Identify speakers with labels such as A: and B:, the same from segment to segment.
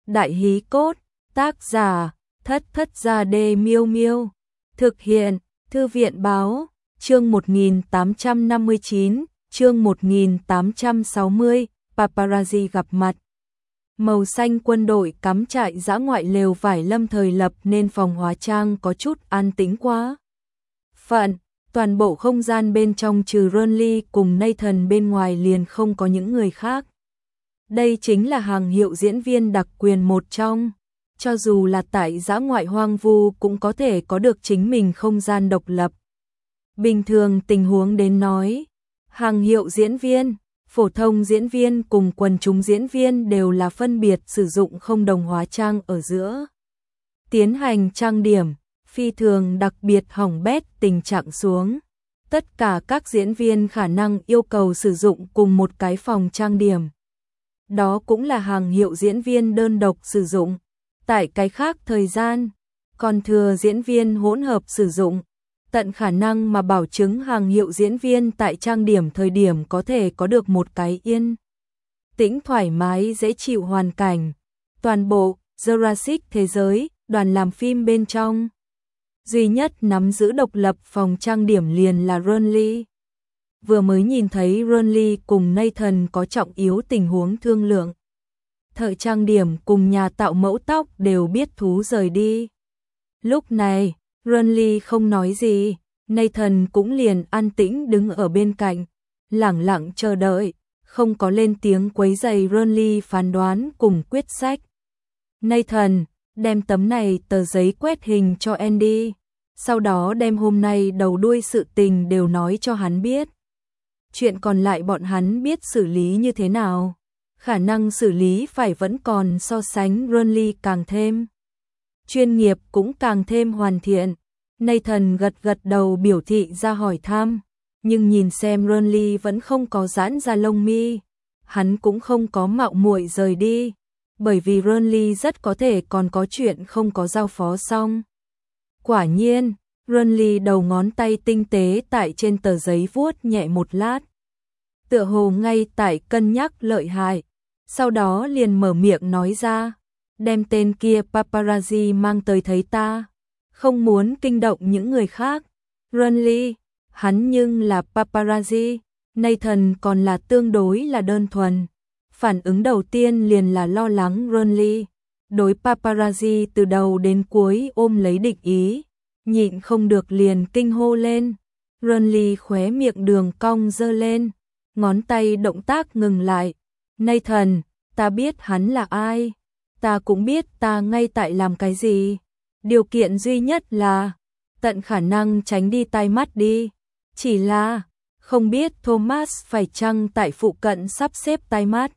A: Đại hí cốt, tác giả, Thất Thất Gia Đê Miêu Miêu. Thực hiện, Thư viện báo, chương 1859, chương 1860, paparazzi gặp mặt. Màu xanh quân đội cắm trại dã ngoại lều vải lâm thời lập nên phòng hóa trang có chút an tĩnh quá. Toàn bộ không gian bên trong trừ Ronly cùng Nathan bên ngoài liền không có những người khác. Đây chính là hàng hiệu diễn viên đặc quyền một trong, cho dù là tại dã ngoại hoang vu cũng có thể có được chính mình không gian độc lập. Bình thường tình huống đến nói, hàng hiệu diễn viên, phổ thông diễn viên cùng quần chúng diễn viên đều là phân biệt sử dụng không đồng hóa trang ở giữa. Tiến hành trang điểm, phi thường đặc biệt hỏng bét tình trạng xuống. Tất cả các diễn viên khả năng yêu cầu sử dụng cùng một cái phòng trang điểm. Đó cũng là hàng hiệu diễn viên đơn độc sử dụng. Tại cái khác thời gian, còn thừa diễn viên hỗn hợp sử dụng. Tận khả năng mà bảo chứng hàng hiệu diễn viên tại trang điểm thời điểm có thể có được một cái yên tĩnh thoải mái dễ chịu hoàn cảnh. Toàn bộ Jurassic thế giới, đoàn làm phim bên trong duy nhất nắm giữ độc lập phòng trang điểm liền là Ronly. Vừa mới nhìn thấy Ronly cùng Nathan có trọng yếu tình huống thương lượng. Thợ trang điểm cùng nhà tạo mẫu tóc đều biết thú rời đi. Lúc này, Ronly không nói gì, Nathan cũng liền an tĩnh đứng ở bên cạnh, lẳng lặng chờ đợi, không có lên tiếng quấy rầy Ronly phán đoán cùng quyết sách. Nathan, đem tấm này tờ giấy quét hình cho Andy, sau đó đem hôm nay đầu đuôi sự tình đều nói cho hắn biết. Chuyện còn lại bọn hắn biết xử lý như thế nào, khả năng xử lý phải vẫn còn so sánh Ronly càng thêm chuyên nghiệp cũng càng thêm hoàn thiện. Nathan gật gật đầu biểu thị ra hỏi thăm, nhưng nhìn xem Ronly vẫn không có giãn ra lông mi, hắn cũng không có mạo muội rời đi, bởi vì Ronly rất có thể còn có chuyện không có giao phó xong. Quả nhiên, Ronly đầu ngón tay tinh tế tại trên tờ giấy vuốt nhẹ một lát, tựa hồ ngay tại cân nhắc lợi hại, sau đó liền mở miệng nói ra, đem tên kia paparazzi mang tới thấy ta, không muốn kinh động những người khác. Ronly, hắn nhưng là paparazzi, Nathan còn là tương đối là đơn thuần. Phản ứng đầu tiên liền là lo lắng Ronly, đối paparazzi từ đầu đến cuối ôm lấy địch ý, nhịn không được liền kinh hô lên. Ronly khóe miệng đường cong giơ lên, ngón tay động tác ngừng lại. Nathan, ta biết hắn là ai, ta cũng biết ta ngay tại làm cái gì. Điều kiện duy nhất là tận khả năng tránh đi tai mắt đi. Chỉ là không biết Thomas phải chăng tại phụ cận sắp xếp tai mắt.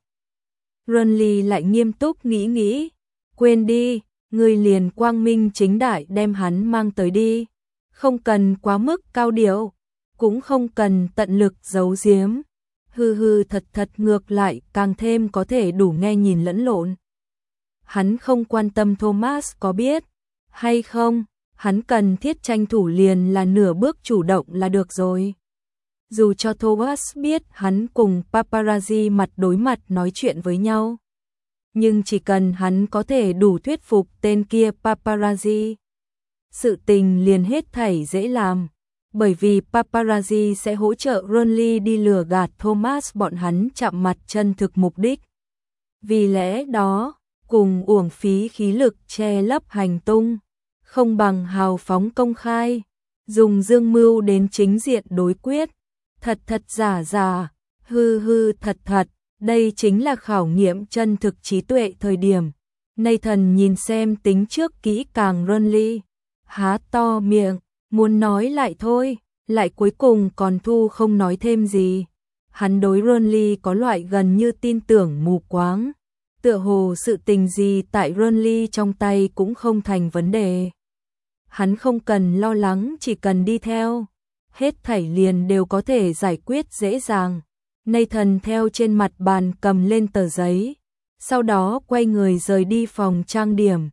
A: Ronly lại nghiêm túc nghĩ, quên đi, ngươi liền quang minh chính đại đem hắn mang tới đi, không cần quá mức cao điệu, cũng không cần tận lực giấu giếm. Hư thật ngược lại càng thêm có thể đủ nghe nhìn lẫn lộn. Hắn không quan tâm Thomas có biết hay không, hắn cần thiết tranh thủ liền là nửa bước chủ động là được rồi. Dù cho Thomas biết hắn cùng paparazzi mặt đối mặt nói chuyện với nhau, nhưng chỉ cần hắn có thể đủ thuyết phục tên kia paparazzi, sự tình liền hết thảy dễ làm, bởi vì paparazzi sẽ hỗ trợ Ronly đi lừa gạt Thomas bọn hắn chạm mặt chân thực mục đích. Vì lẽ đó, cùng uổng phí khí lực che lấp hành tung, không bằng hào phóng công khai, dùng dương mưu đến chính diện đối quyết, thật giả, hư thật, đây chính là khảo nghiệm chân thực trí tuệ thời điểm. Nathan nhìn xem tính trước kỹ càng Ronly, há to miệng, muốn nói lại thôi, lại cuối cùng còn thu không nói thêm gì. Hắn đối Ronly có loại gần như tin tưởng mù quáng, tựa hồ sự tình gì tại Ronly trong tay cũng không thành vấn đề. Hắn không cần lo lắng, chỉ cần đi theo, hết thảy liền đều có thể giải quyết dễ dàng. Nathan theo trên mặt bàn cầm lên tờ giấy, sau đó quay người rời đi phòng trang điểm.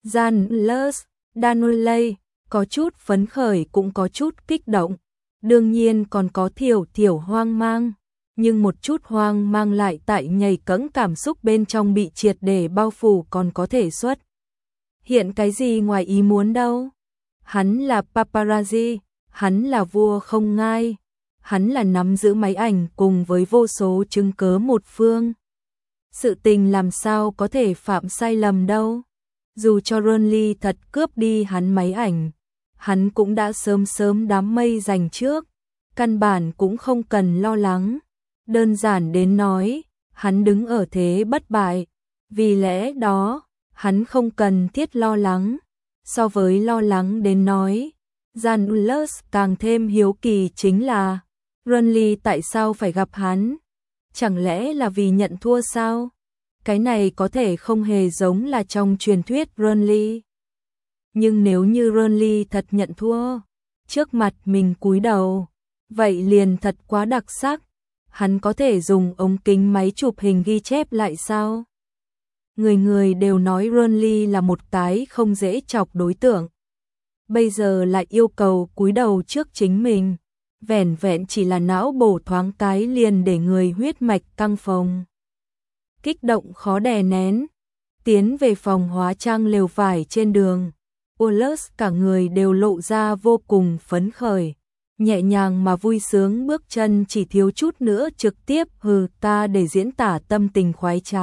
A: Jan Danley có chút phấn khởi cũng có chút kích động, đương nhiên còn có thiểu hoang mang, nhưng một chút hoang mang lại tại nhảy cẫng cảm xúc bên trong bị triệt để bao phủ còn có thể xuất hiện cái gì ngoài ý muốn đâu. Hắn là paparazzi, hắn là vua không ngai, hắn là nắm giữ máy ảnh cùng với vô số chứng cớ một phương. Sự tình làm sao có thể phạm sai lầm đâu. Dù cho Ronly thật cướp đi hắn máy ảnh, hắn cũng đã sớm đám mây dành trước, căn bản cũng không cần lo lắng. Đơn giản đến nói, hắn đứng ở thế bất bại, vì lẽ đó, hắn không cần thiết lo lắng. So với lo lắng đến nói, Janus càng thêm hiếu kỳ chính là Ronly tại sao phải gặp hắn? Chẳng lẽ là vì nhận thua sao? Cái này có thể không hề giống là trong truyền thuyết Ronly. Nhưng nếu như Ronly thật nhận thua, trước mặt mình cúi đầu, vậy liền thật quá đặc sắc. Hắn có thể dùng ống kính máy chụp hình ghi chép lại sao? Người người đều nói Ronly là một cái không dễ chọc đối tượng. Bây giờ lại yêu cầu cúi đầu trước chính mình. Vẻn vẹn chỉ là não bổ thoáng cái liền để người huyết mạch căng phồng. Kích động khó đè nén. Tiến về phòng hóa trang lều vải trên đường. Wallace cả người đều lộ ra vô cùng phấn khởi. Nhẹ nhàng mà vui sướng bước chân chỉ thiếu chút nữa trực tiếp ta để diễn tả tâm tình khoái trá.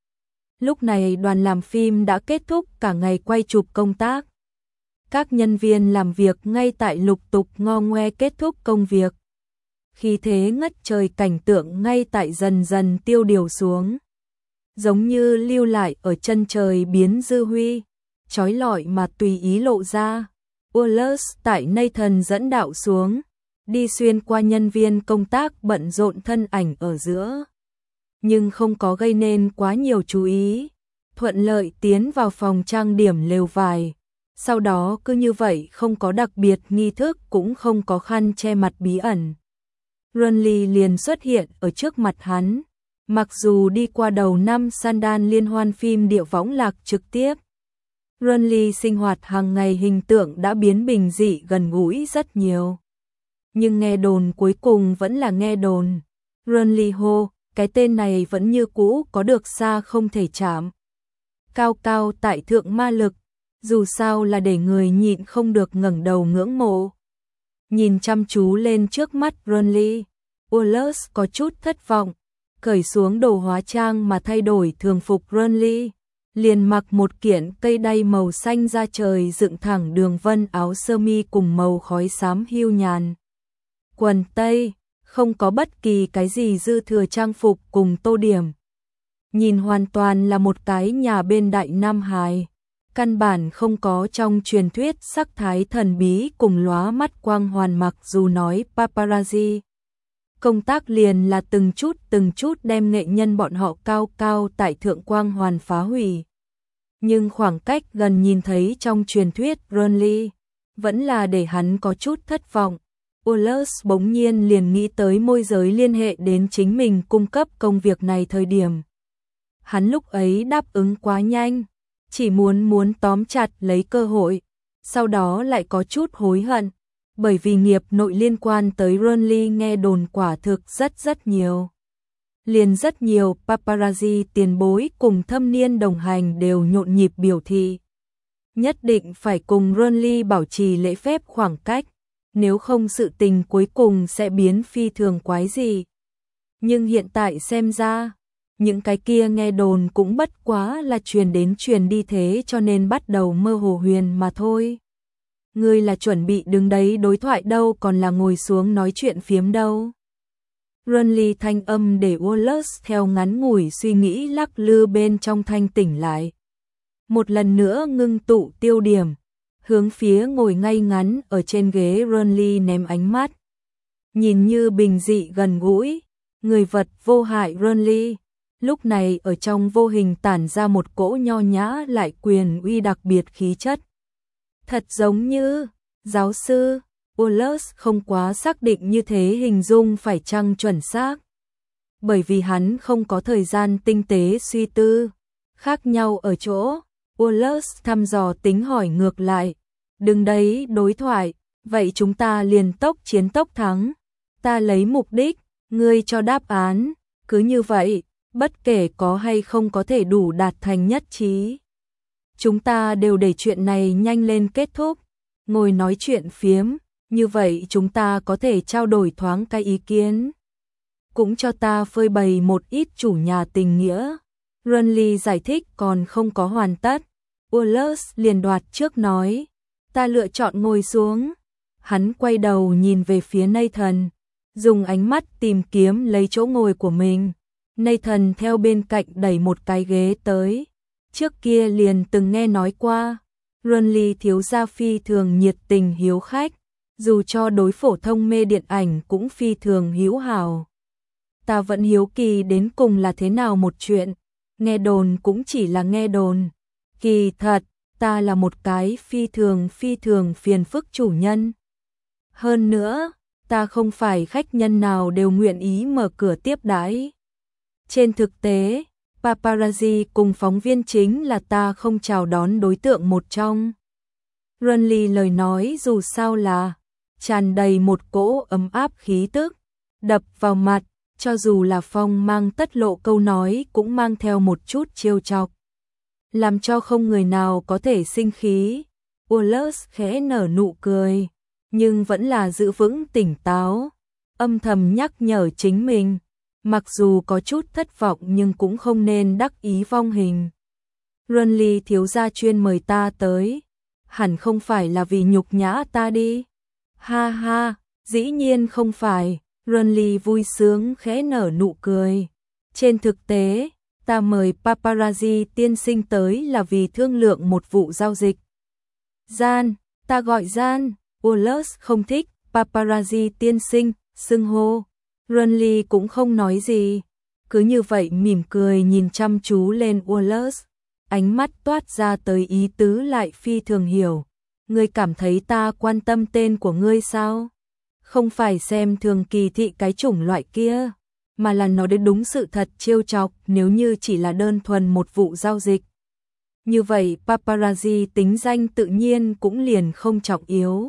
A: Lúc này đoàn làm phim đã kết thúc cả ngày quay chụp công tác. Các nhân viên làm việc ngay tại lục tục ngo ngoe kết thúc công việc. Khi thế ngất trời cảnh tượng ngay tại dần dần tiêu điều xuống. Giống như lưu lại ở chân trời biến dư huy, chói lọi mà tùy ý lộ ra. Wallace tại Nathan dẫn đạo xuống, đi xuyên qua nhân viên công tác bận rộn thân ảnh ở giữa. Nhưng không có gây nên quá nhiều chú ý, thuận lợi tiến vào phòng trang điểm lều vải. Sau đó cứ như vậy không có đặc biệt nghi thức cũng không có khăn che mặt bí ẩn. Ronly liền xuất hiện ở trước mặt hắn, mặc dù đi qua đầu năm Sundance liên hoan phim Địa Võng Lạc trực tiếp. Ronly sinh hoạt hàng ngày hình tượng đã biến bình dị gần gũi rất nhiều. Nhưng nghe đồn cuối cùng vẫn là nghe đồn. Ronly hô, cái tên này vẫn như cũ có được xa không thể chạm. Cao cao tại thượng ma lực, dù sao là để người nhịn không được ngẩng đầu ngưỡng mộ. Nhìn chăm chú lên trước mắt Ronly, Wallace có chút thất vọng, cởi xuống đồ hóa trang mà thay đổi thường phục Ronly. Liền mặc một kiện cây đay màu xanh da trời dựng thẳng đường vân áo sơ mi cùng màu khói xám hưu nhàn. Quần tây, không có bất kỳ cái gì dư thừa trang phục cùng tô điểm. Nhìn hoàn toàn là một cái nhà bên Đại Nam Hải. Căn bản không có trong truyền thuyết sắc thái thần bí cùng lóa mắt quang hoàn mặc dù nói paparazzi. Công tác liền là từng chút đem nghệ nhân bọn họ cao cao tại thượng quang hoàn phá hủy. Nhưng khoảng cách gần nhìn thấy trong truyền thuyết Ronly, vẫn là để hắn có chút thất vọng. Wallace bỗng nhiên liền nghĩ tới môi giới liên hệ đến chính mình cung cấp công việc này thời điểm. Hắn lúc ấy đáp ứng quá nhanh, chỉ muốn tóm chặt lấy cơ hội, sau đó lại có chút hối hận, bởi vì nghiệp nội liên quan tới Ronly nghe đồn quả thực rất nhiều. Liền rất nhiều paparazzi tiền bối cùng thâm niên đồng hành đều nhộn nhịp biểu thị. Nhất định phải cùng Ronly bảo trì lễ phép khoảng cách, nếu không sự tình cuối cùng sẽ biến phi thường quái dị. Nhưng hiện tại xem ra, những cái kia nghe đồn cũng bất quá là truyền đến truyền đi thế cho nên bắt đầu mơ hồ huyền mà thôi. Ngươi là chuẩn bị đứng đấy đối thoại đâu còn là ngồi xuống nói chuyện phiếm đâu. Ronly thanh âm để Wallace theo ngắn ngủi suy nghĩ lắc lư bên trong thanh tỉnh lại. Một lần nữa ngưng tụ tiêu điểm, hướng phía ngồi ngay ngắn ở trên ghế Ronly ném ánh mắt. Nhìn như bình dị gần gũi, người vật vô hại Ronly, lúc này ở trong vô hình tản ra một cỗ nho nhã lại quyền uy đặc biệt khí chất. Thật giống như giáo sư. Wallace không quá xác định như thế hình dung phải chăng chuẩn xác. Bởi vì hắn không có thời gian tinh tế suy tư. Khác nhau ở chỗ, Wallace thăm dò tính hỏi ngược lại. Đừng đấy đối thoại, vậy chúng ta liền tốc chiến tốc thắng. Ta lấy mục đích, Ngươi cho đáp án, cứ như vậy, bất kể có hay không có thể đủ đạt thành nhất trí. Chúng ta đều để chuyện này nhanh lên kết thúc, ngồi nói chuyện phiếm, như vậy chúng ta có thể trao đổi thoáng cái ý kiến. Cũng cho ta phơi bày một ít chủ nhà tình nghĩa. Renly giải thích còn không có hoàn tất. Wallace liền đoạt trước nói, ta lựa chọn ngồi xuống. Hắn quay đầu nhìn về phía Nathan, dùng ánh mắt tìm kiếm lấy chỗ ngồi của mình. Nathan theo bên cạnh đẩy một cái ghế tới. Trước kia liền từng nghe nói qua, Renly thiếu gia phi thường nhiệt tình hiếu khách, dù cho đối phổ thông mê điện ảnh cũng phi thường hữu hảo. Ta vẫn hiếu kỳ đến cùng là thế nào một chuyện, nghe đồn cũng chỉ là nghe đồn. Kỳ thật, ta là một cái phi thường phiền phức chủ nhân. Hơn nữa, ta không phải khách nhân nào đều nguyện ý mở cửa tiếp đãi. Trên thực tế, paparazzi cùng phóng viên chính là ta không chào đón đối tượng một trong. Renly lời nói dù sao là tràn đầy một cỗ ấm áp khí tức, đập vào mặt, cho dù là Phong mang tất lộ câu nói cũng mang theo một chút trêu chọc, làm cho không người nào có thể sinh khí. Wallace khẽ nở nụ cười, nhưng vẫn là giữ vững tỉnh táo, âm thầm nhắc nhở chính mình, mặc dù có chút thất vọng nhưng cũng không nên đắc ý vong hình. Renly thiếu gia chuyên mời ta tới, hẳn không phải là vì nhục nhã ta đi. Ha ha, dĩ nhiên không phải. Renly vui sướng khẽ nở nụ cười. Trên thực tế, ta mời paparazzi tiên sinh tới là vì thương lượng một vụ giao dịch. Gian, ta gọi Gian. Wallace không thích paparazzi tiên sinh, xưng hô. Renly cũng không nói gì, cứ như vậy mỉm cười nhìn chăm chú lên Wallace. Ánh mắt toát ra tới ý tứ lại phi thường hiểu. Ngươi cảm thấy ta quan tâm tên của ngươi sao? Không phải xem thường kỳ thị cái chủng loại kia, mà là nói đến đúng sự thật trêu chọc. Nếu như chỉ là đơn thuần một vụ giao dịch, như vậy paparazzi tính danh tự nhiên cũng liền không trọng yếu.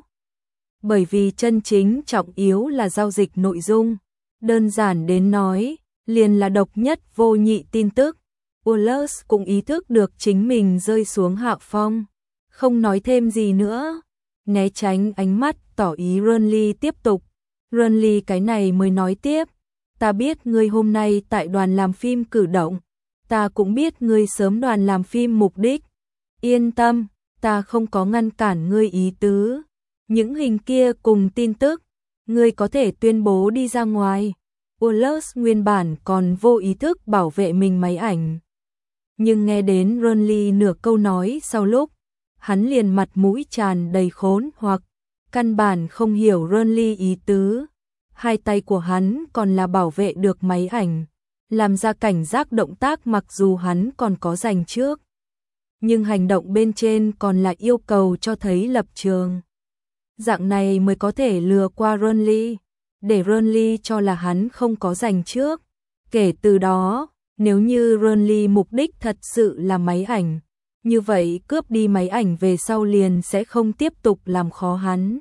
A: Bởi vì chân chính trọng yếu là giao dịch nội dung. Đơn giản đến nói, liền là độc nhất vô nhị tin tức. Wallace cũng ý thức được chính mình rơi xuống hạ phong, không nói thêm gì nữa, né tránh ánh mắt tỏ ý Renly tiếp tục. Renly cái này mới nói tiếp, ta biết ngươi hôm nay tại đoàn làm phim cử động, ta cũng biết ngươi sớm đoàn làm phim mục đích. Yên tâm, ta không có ngăn cản ngươi ý tứ. Những hình kia cùng tin tức, ngươi có thể tuyên bố đi ra ngoài. Wallace nguyên bản còn vô ý thức bảo vệ mình máy ảnh, nhưng nghe đến Renly nửa câu nói sau lúc, hắn liền mặt mũi tràn đầy khốn hoặc, căn bản không hiểu Renly ý tứ. Hai tay của hắn còn là bảo vệ được máy ảnh, làm ra cảnh giác động tác mặc dù hắn còn có dành trước, nhưng hành động bên trên còn là yêu cầu cho thấy lập trường. Dạng này mới có thể lừa qua Renly, để Renly cho là hắn không có dành trước. Kể từ đó, nếu như Renly mục đích thật sự là máy ảnh, như vậy cướp đi máy ảnh về sau liền sẽ không tiếp tục làm khó hắn.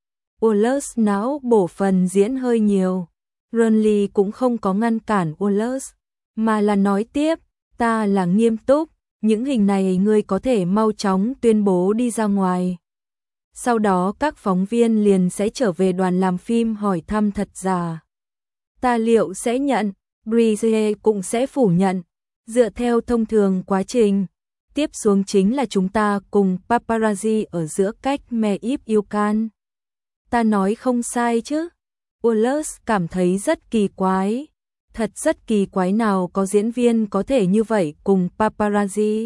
A: Wallace não bổ phần diễn hơi nhiều. Renly cũng không có ngăn cản Wallace, mà là nói tiếp, ta là nghiêm túc, những hình này ngươi có thể mau chóng tuyên bố đi ra ngoài. Sau đó các phóng viên liền sẽ trở về đoàn làm phim hỏi thăm thật giả. Ta liệu sẽ nhận, Brise cũng sẽ phủ nhận. Dựa theo thông thường quá trình, tiếp xuống chính là chúng ta cùng paparazzi ở giữa cách me íp yêu can. Ta nói không sai chứ? Wallace cảm thấy rất kỳ quái. Thật rất kỳ quái, nào có diễn viên có thể như vậy cùng paparazzi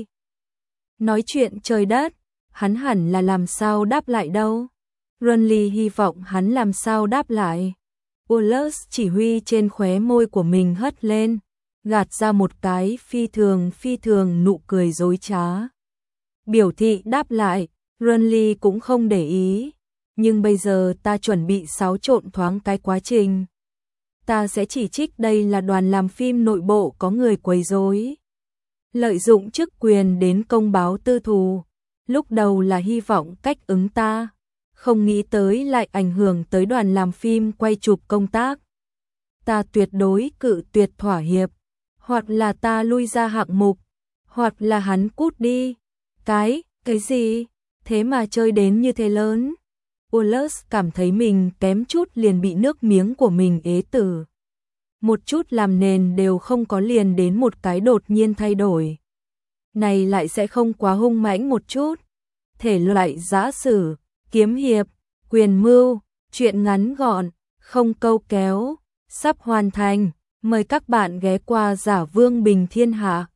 A: nói chuyện trời đất. Hắn hẳn là làm sao đáp lại đâu. Renly hy vọng hắn làm sao đáp lại. Wallace chỉ huy trên khóe môi của mình hất lên, gạt ra một cái phi thường nụ cười dối trá. Biểu thị đáp lại, Renly cũng không để ý. Nhưng bây giờ ta chuẩn bị xáo trộn thoáng cái quá trình. Ta sẽ chỉ trích đây là đoàn làm phim nội bộ có người quấy rối, lợi dụng chức quyền đến công báo tư thù. Lúc đầu là hy vọng cách ứng ta, không nghĩ tới lại ảnh hưởng tới đoàn làm phim quay chụp công tác. ta tuyệt đối cự tuyệt thỏa hiệp, hoặc là ta lui ra hạng mục, hoặc là hắn cút đi. Cái gì? Thế mà chơi đến như thế lớn. Wallace cảm thấy mình kém chút liền bị nước miếng của mình ế tử. Một chút làm nền đều không có liền đến một cái đột nhiên thay đổi. Này lại sẽ không quá hung mãnh một chút. Thể loại giã sử, kiếm hiệp, quyền mưu, truyện ngắn gọn, không câu kéo, sắp hoàn thành. Mời các bạn ghé qua Giả Vương Bình Thiên Hạ.